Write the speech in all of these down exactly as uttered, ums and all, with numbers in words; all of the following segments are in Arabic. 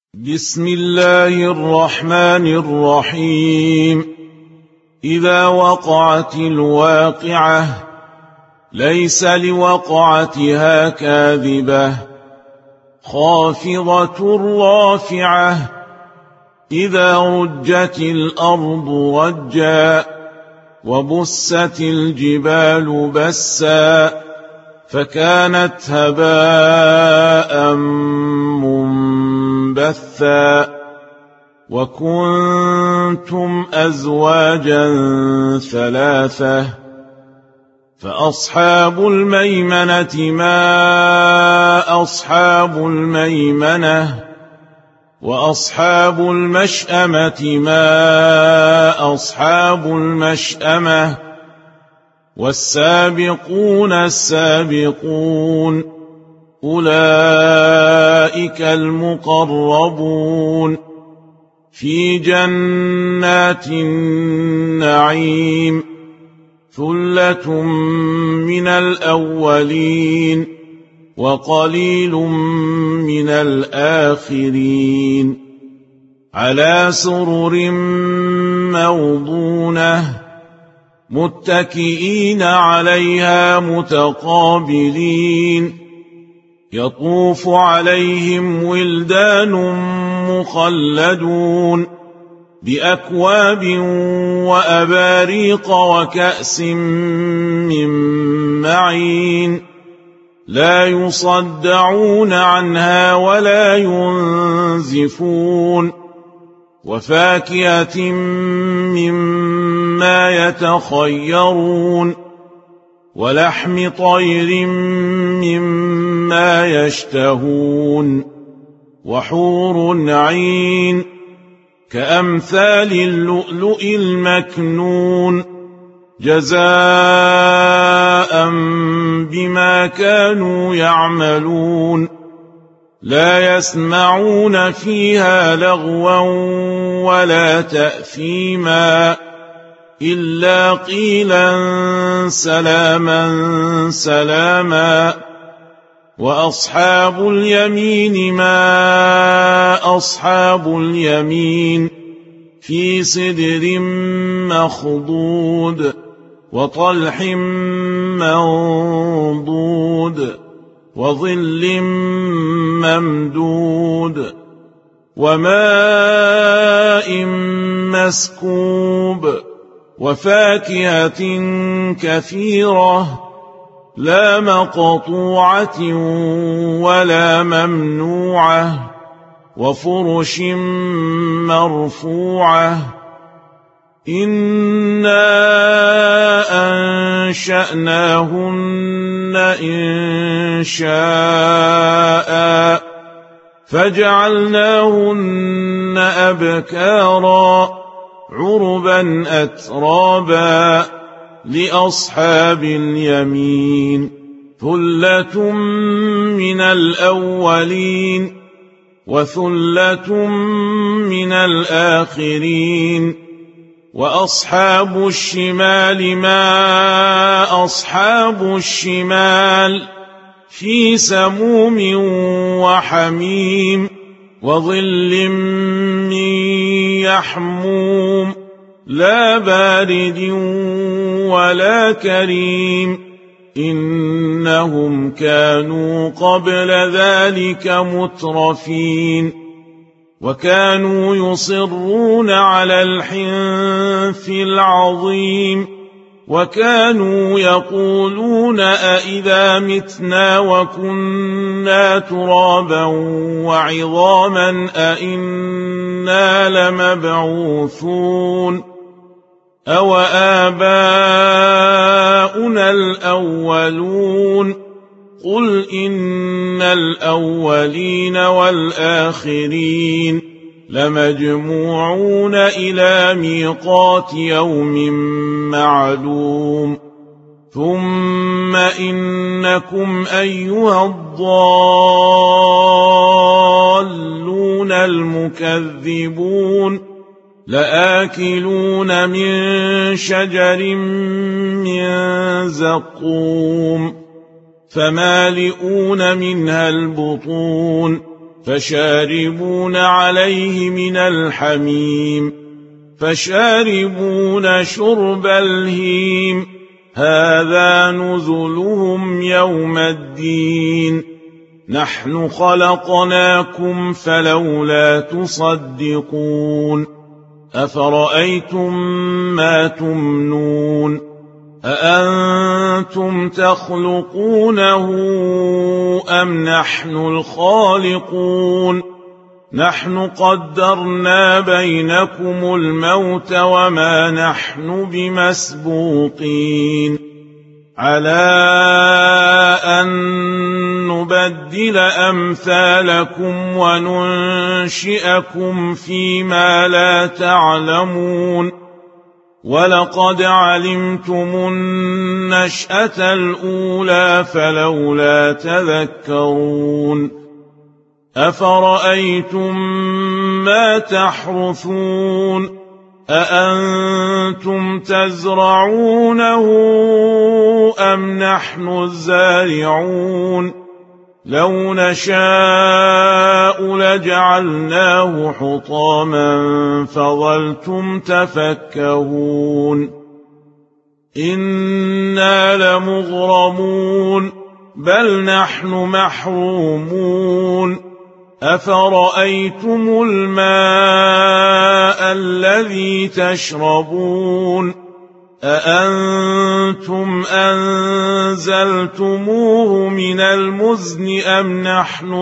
بسم الله الرحمن الرحيم. إذا وقعت الواقعة ليس لوقعتها كاذبة خافضة رافعة إذا رجت الأرض رجا وبست الجبال بسا فكانت هباء منبثا وكنتم أزواجا ثلاثة فأصحاب الميمنة ما أصحاب الميمنة وأصحاب المشأمة ما أصحاب المشأمة والسابقون السابقون أولئك المقربون في جنات النعيم ثلة من الأولين وقليل من الآخرين على سرر موضونة متكئين عليها متقابلين يطوف عليهم ولدان مخلدون بأكواب وأباريق وكأس من معين لا يصدعون عنها ولا ينزفون وفاكهة مما يتخيرون ولحم طير مما يشتهون وحور عين كأمثال اللؤلؤ المكنون جزاء بما كانوا يعملون لا يسمعون فيها لغوا ولا تأثيما إلا قيلا سلاما سلاما وأصحاب اليمين ما أصحاب اليمين في سدر مخضود وطلح منضود وظل ممدود وماء مسكوب وفاكهة كثيرة لا مقطوعة ولا ممنوعة وفرش مرفوعة إنا أنشأناهن إن شاء فجعلناهن أبكارا عربا أترابا لأصحاب اليمين ثلة من الأولين وثلة من الآخرين وأصحاب الشمال ما أصحاب الشمال في سموم وحميم وظل من يحموم لا بارد ولا كريم إنهم كانوا قبل ذلك مترفين وكانوا يصرون على الحنث العظيم وكانوا يقولون أئذا متنا وكنا ترابا وعظاما أئنا لمبعوثون أو آباؤنا الأولون قل إن الأولين والآخرين لمجموعون إلى ميقات يوم معلوم ثم إنكم أيها الضالون المكذبون لآكلون من شجر من زقوم فمالئون منها البطون فشاربون عليه من الحميم فشاربون شرب الهيم هذا نزلهم يوم الدين نحن خلقناكم فلولا تصدقون أفرأيتم ما تمنون أأنتم تخلقونه أم نحن الخالقون نحن قدرنا بينكم الموت وما نحن بمسبوقين على أن نبدل أمثالكم وننشئكم فيما لا تعلمون ولقد علمتم النشأة الأولى فلولا تذكرون أفرأيتم ما تحرثون أأنتم تزرعونه أم نحن الزارعون لو نشاء لجعلناه حطاما فظلتم تفكهون إنا لمغرمون بل نحن محرومون أفرأيتم الماء الذي تشربون أأنتم أنزلتموه من المزن أم نحن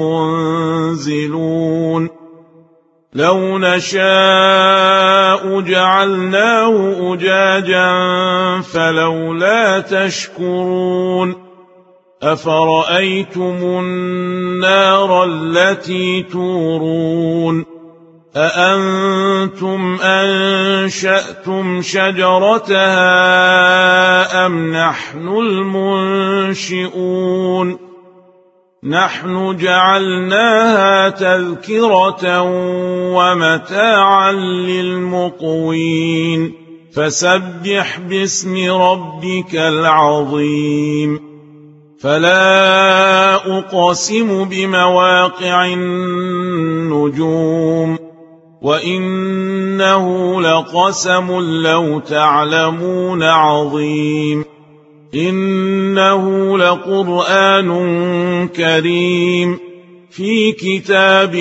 المنزلون لو نشاء جعلناه أجاجا فلولا تشكرون أفرأيتم النار التي تورون أأنتم أنشأتم شجرتها أم نحن المنشئون نحن جعلناها تذكرة ومتاعا للمقوين فسبح باسم ربك العظيم فلا أقسم بمواقع النجوم وإنه لقسم لو تعلمون عظيم إنه لقرآن كريم في كتاب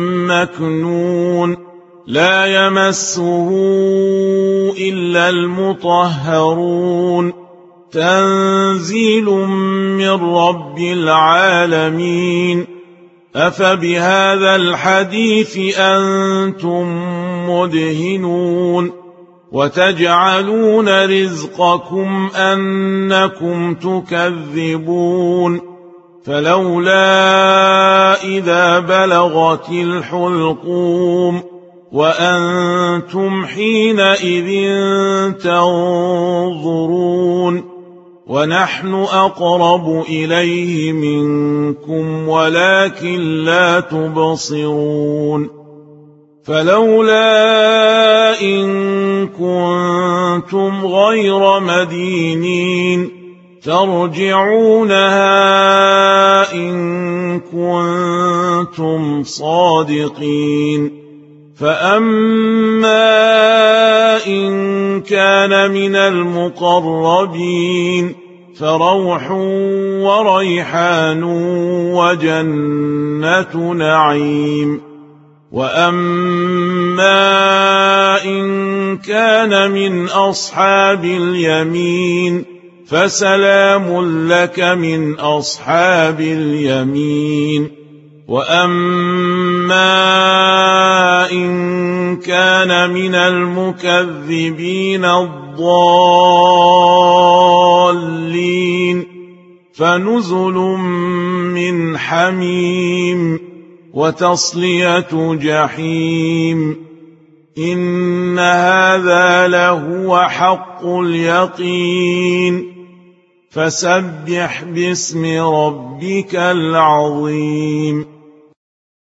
مكنون لا يمسه إلا المطهرون تنزيل من رب العالمين أفبهذا الحديث أنتم مدهنون وتجعلون رزقكم أنكم تكذبون فلولا إذا بلغت الحلقوم وأنتم حينئذ تنظرون ونحن أقرب إليه منكم ولكن لا تبصرون فلولا إن كنتم غير مدينين ترجعونها إن كنتم صادقين فأما إن كان من المقربين فروح وريحان وجنة نعيم وأما إن كان من أصحاب اليمين فسلام لك من أصحاب اليمين وأما إن كان من المكذبين الضالين فنزل من حميم وتصلية جحيم إن هذا لهو حق اليقين فسبح باسم ربك العظيم